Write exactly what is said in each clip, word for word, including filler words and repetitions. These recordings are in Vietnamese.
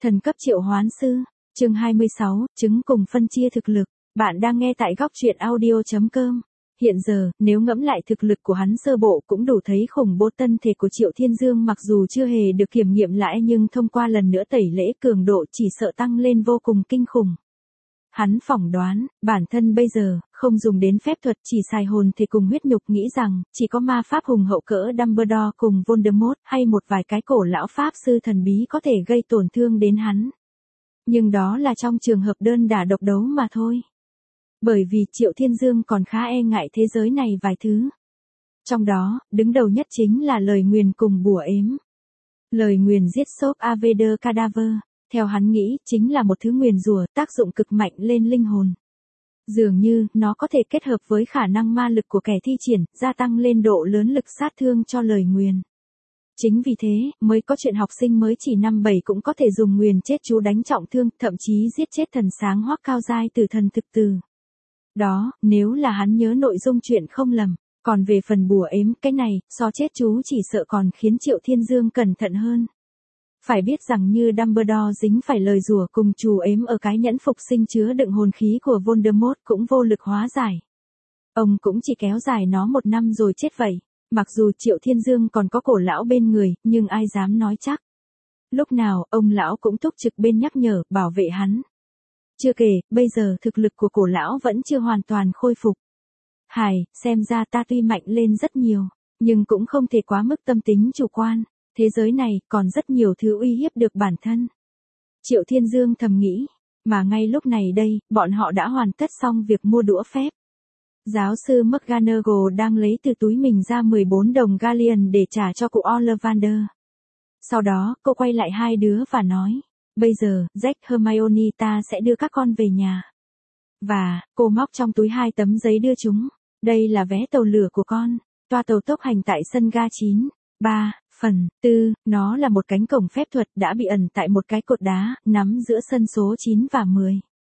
Thần cấp triệu hoán sư, chương hai mươi sáu, chứng cùng phân chia thực lực. Bạn đang nghe tại góc truyện audio chấm com. Hiện giờ, nếu ngẫm lại thực lực của hắn sơ bộ cũng đủ thấy khủng bố. Thân thể của Triệu Thiên Dương mặc dù chưa hề được kiểm nghiệm lại nhưng thông qua lần nữa tẩy lễ cường độ chỉ sợ tăng lên vô cùng kinh khủng. Hắn phỏng đoán, bản thân bây giờ, không dùng đến phép thuật chỉ xài hồn thể cùng huyết nhục, nghĩ rằng, chỉ có ma pháp hùng hậu cỡ Dumbledore cùng Voldemort hay một vài cái cổ lão pháp sư thần bí có thể gây tổn thương đến hắn. Nhưng đó là trong trường hợp đơn đả độc đấu mà thôi. Bởi vì Triệu Thiên Dương còn khá e ngại thế giới này vài thứ. Trong đó, đứng đầu nhất chính là lời nguyền cùng bùa ếm. Lời nguyền giết Soap Avada Cadaver, theo hắn nghĩ, chính là một thứ nguyền rủa tác dụng cực mạnh lên linh hồn. Dường như, nó có thể kết hợp với khả năng ma lực của kẻ thi triển, gia tăng lên độ lớn lực sát thương cho lời nguyền. Chính vì thế, mới có chuyện học sinh mới chỉ năm bảy cũng có thể dùng nguyền chết chú đánh trọng thương, thậm chí giết chết thần sáng hoắc cao giai từ thần thực từ. Đó, nếu là hắn nhớ nội dung chuyện không lầm. Còn về phần bùa ếm, cái này, so chết chú chỉ sợ còn khiến Triệu Thiên Dương cẩn thận hơn. Phải biết rằng như Dumbledore dính phải lời rủa cùng chú ếm ở cái nhẫn phục sinh chứa đựng hồn khí của Voldemort cũng vô lực hóa giải. Ông cũng chỉ kéo dài nó một năm rồi chết vậy. Mặc dù Triệu Thiên Dương còn có cổ lão bên người, nhưng ai dám nói chắc. Lúc nào, ông lão cũng túc trực bên nhắc nhở, bảo vệ hắn. Chưa kể, bây giờ thực lực của cổ lão vẫn chưa hoàn toàn khôi phục. Hài, xem ra ta tuy mạnh lên rất nhiều, nhưng cũng không thể quá mức tâm tính chủ quan. Thế giới này còn rất nhiều thứ uy hiếp được bản thân. Triệu Thiên Dương thầm nghĩ, mà ngay lúc này đây, bọn họ đã hoàn tất xong việc mua đũa phép. Giáo sư McGonagall đang lấy từ túi mình ra mười bốn đồng galleon để trả cho cụ Ollivander. Sau đó, cô quay lại hai đứa và nói, bây giờ, Jack, Hermione, ta sẽ đưa các con về nhà. Và, cô móc trong túi hai tấm giấy đưa chúng. Đây là vé tàu lửa của con, toa tàu tốc hành tại sân ga chín, ba, phần, tư, nó là một cánh cổng phép thuật đã bị ẩn tại một cái cột đá, nắm giữa sân số chín và mười.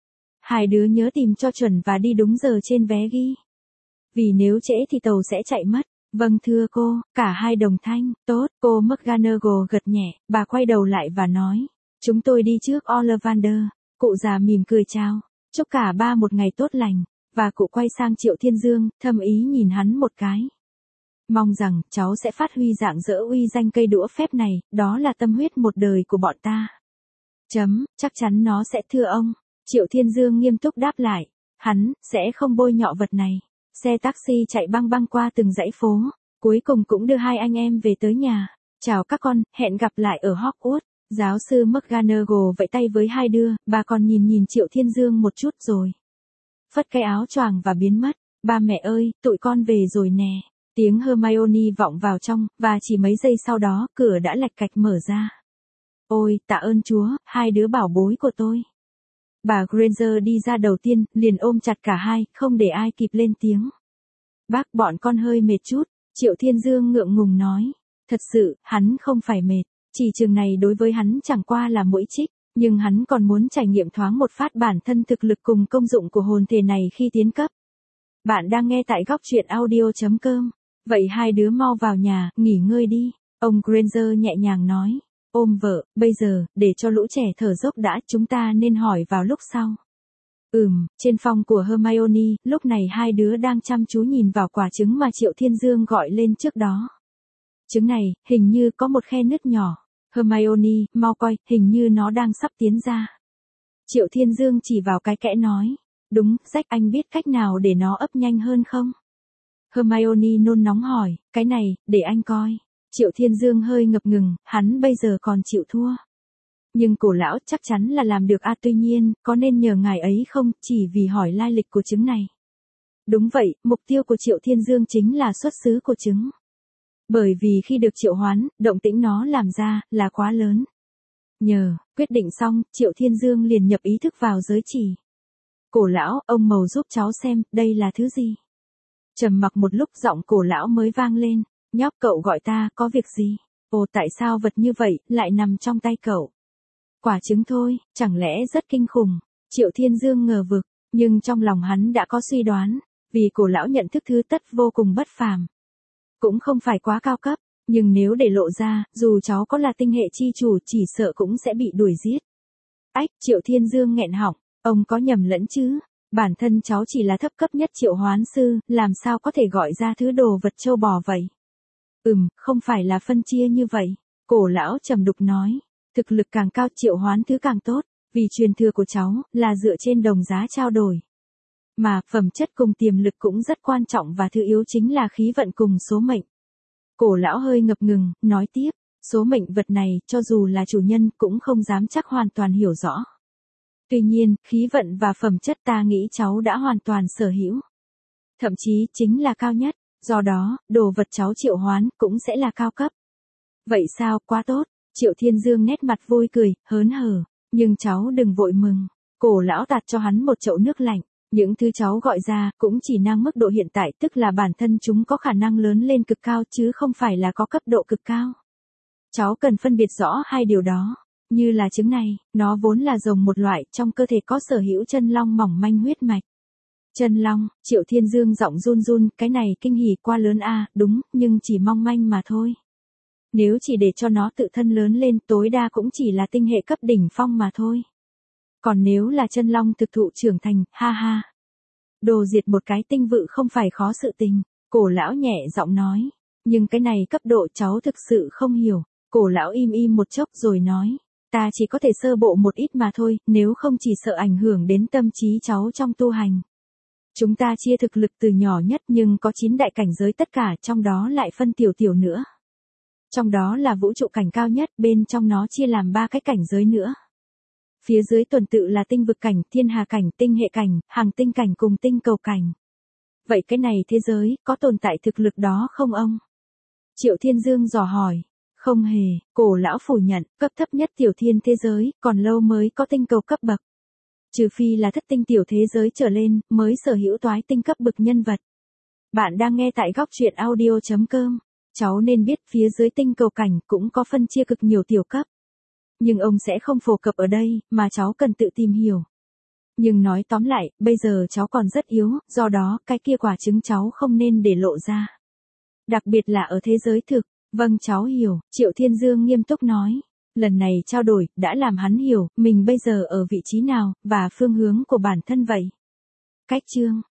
Hai đứa nhớ tìm cho chuẩn và đi đúng giờ trên vé ghi. Vì nếu trễ thì tàu sẽ chạy mất. Vâng thưa cô, cả hai đồng thanh, tốt, cô McGonagall gật nhẹ, bà quay đầu lại và nói, chúng tôi đi trước Ollivander. Cụ già mỉm cười chào, chúc cả ba một ngày tốt lành, và cụ quay sang Triệu Thiên Dương, thâm ý nhìn hắn một cái. Mong rằng, cháu sẽ phát huy rạng rỡ uy danh cây đũa phép này, đó là tâm huyết một đời của bọn ta. Chấm, chắc chắn nó sẽ thưa ông. Triệu Thiên Dương nghiêm túc đáp lại, hắn, sẽ không bôi nhọ vật này. Xe taxi chạy băng băng qua từng dãy phố, cuối cùng cũng đưa hai anh em về tới nhà. Chào các con, hẹn gặp lại ở Hogwarts. Giáo sư McGonagall vẫy tay với hai đứa, bà còn nhìn nhìn Triệu Thiên Dương một chút rồi phất cái áo choàng và biến mất. Ba mẹ ơi, tụi con về rồi nè. Tiếng Hermione vọng vào trong, và chỉ mấy giây sau đó, cửa đã lạch cạch mở ra. Ôi, tạ ơn Chúa, hai đứa bảo bối của tôi. Bà Granger đi ra đầu tiên, liền ôm chặt cả hai, không để ai kịp lên tiếng. Bác, bọn con hơi mệt chút, Triệu Thiên Dương ngượng ngùng nói. Thật sự, hắn không phải mệt, chỉ chừng này đối với hắn chẳng qua là mũi chích, nhưng hắn còn muốn trải nghiệm thoáng một phát bản thân thực lực cùng công dụng của hồn thể này khi tiến cấp. Bạn đang nghe tại góc truyện audio chấm com. Vậy hai đứa mau vào nhà, nghỉ ngơi đi. Ông Granger nhẹ nhàng nói. Ôm vợ, bây giờ, để cho lũ trẻ thở dốc đã, chúng ta nên hỏi vào lúc sau. Ừm, trên phòng của Hermione, lúc này hai đứa đang chăm chú nhìn vào quả trứng mà Triệu Thiên Dương gọi lên trước đó. Trứng này, hình như có một khe nứt nhỏ. Hermione, mau coi, hình như nó đang sắp tiến ra. Triệu Thiên Dương chỉ vào cái kẽ nói. Đúng, Jack, anh biết cách nào để nó ấp nhanh hơn không? Hermione nôn nóng hỏi, cái này, để anh coi. Triệu Thiên Dương hơi ngập ngừng, hắn bây giờ còn chịu thua. Nhưng cổ lão chắc chắn là làm được à, tuy nhiên, có nên nhờ ngài ấy không, chỉ vì hỏi lai lịch của trứng này. Đúng vậy, mục tiêu của Triệu Thiên Dương chính là xuất xứ của trứng. Bởi vì khi được triệu hoán, động tĩnh nó làm ra, là quá lớn. Nhờ, quyết định xong, Triệu Thiên Dương liền nhập ý thức vào giới chỉ. Cổ lão, ông màu giúp cháu xem, đây là thứ gì? Trầm mặc một lúc giọng cổ lão mới vang lên. Nhóc, cậu gọi ta, có việc gì? Ồ, tại sao vật như vậy, lại nằm trong tay cậu? Quả trứng thôi, chẳng lẽ rất kinh khủng? Triệu Thiên Dương ngờ vực, nhưng trong lòng hắn đã có suy đoán, vì cổ lão nhận thức thứ tất vô cùng bất phàm. Cũng không phải quá cao cấp, nhưng nếu để lộ ra, dù cháu có là tinh hệ chi chủ chỉ sợ cũng sẽ bị đuổi giết. Ách, Triệu Thiên Dương nghẹn họng, ông có nhầm lẫn chứ? Bản thân cháu chỉ là thấp cấp nhất triệu hoán sư, làm sao có thể gọi ra thứ đồ vật châu bò vậy? Ừm, không phải là phân chia như vậy. Cổ lão trầm đục nói, thực lực càng cao triệu hoán thứ càng tốt, vì truyền thừa của cháu là dựa trên đồng giá trao đổi. Mà phẩm chất cùng tiềm lực cũng rất quan trọng và thứ yếu chính là khí vận cùng số mệnh. Cổ lão hơi ngập ngừng, nói tiếp, số mệnh vật này cho dù là chủ nhân cũng không dám chắc hoàn toàn hiểu rõ. Tuy nhiên, khí vận và phẩm chất ta nghĩ cháu đã hoàn toàn sở hữu. Thậm chí chính là cao nhất, do đó, đồ vật cháu triệu hoán cũng sẽ là cao cấp. Vậy sao, quá tốt, Triệu Thiên Dương nét mặt vui cười, hớn hở, nhưng cháu đừng vội mừng. Cổ lão tạt cho hắn một chậu nước lạnh, những thứ cháu gọi ra cũng chỉ ngang mức độ hiện tại, tức là bản thân chúng có khả năng lớn lên cực cao chứ không phải là có cấp độ cực cao. Cháu cần phân biệt rõ hai điều đó. Như là trứng này, nó vốn là rồng một loại, trong cơ thể có sở hữu chân long mỏng manh huyết mạch. Chân long, Triệu Thiên Dương giọng run run, cái này kinh hỉ quá lớn a, đúng, nhưng chỉ mong manh mà thôi. Nếu chỉ để cho nó tự thân lớn lên, tối đa cũng chỉ là tinh hệ cấp đỉnh phong mà thôi. Còn nếu là chân long thực thụ trưởng thành, ha ha. Đồ diệt một cái tinh vự không phải khó sự tình, cổ lão nhẹ giọng nói. Nhưng cái này cấp độ cháu thực sự không hiểu. Cổ lão im im một chốc rồi nói. Ta chỉ có thể sơ bộ một ít mà thôi, nếu không chỉ sợ ảnh hưởng đến tâm trí cháu trong tu hành. Chúng ta chia thực lực từ nhỏ nhất nhưng có chín đại cảnh giới tất cả, trong đó lại phân tiểu tiểu nữa. Trong đó là vũ trụ cảnh cao nhất, bên trong nó chia làm ba cái cảnh giới nữa. Phía dưới tuần tự là tinh vực cảnh, thiên hà cảnh, tinh hệ cảnh, hàng tinh cảnh cùng tinh cầu cảnh. Vậy cái này thế giới, có tồn tại thực lực đó không ông? Triệu Thiên Dương dò hỏi. Không hề, cổ lão phủ nhận, cấp thấp nhất tiểu thiên thế giới, còn lâu mới có tinh cầu cấp bậc. Trừ phi là thất tinh tiểu thế giới trở lên, mới sở hữu toái tinh cấp bậc nhân vật. Bạn đang nghe tại góc truyện audio chấm com. Cháu nên biết phía dưới tinh cầu cảnh cũng có phân chia cực nhiều tiểu cấp. Nhưng ông sẽ không phổ cập ở đây, mà cháu cần tự tìm hiểu. Nhưng nói tóm lại, bây giờ cháu còn rất yếu, do đó, cái kia quả trứng cháu không nên để lộ ra. Đặc biệt là ở thế giới thực. Vâng cháu hiểu, Triệu Thiên Dương nghiêm túc nói. Lần này trao đổi, đã làm hắn hiểu, mình bây giờ ở vị trí nào, và phương hướng của bản thân vậy. Cách chương.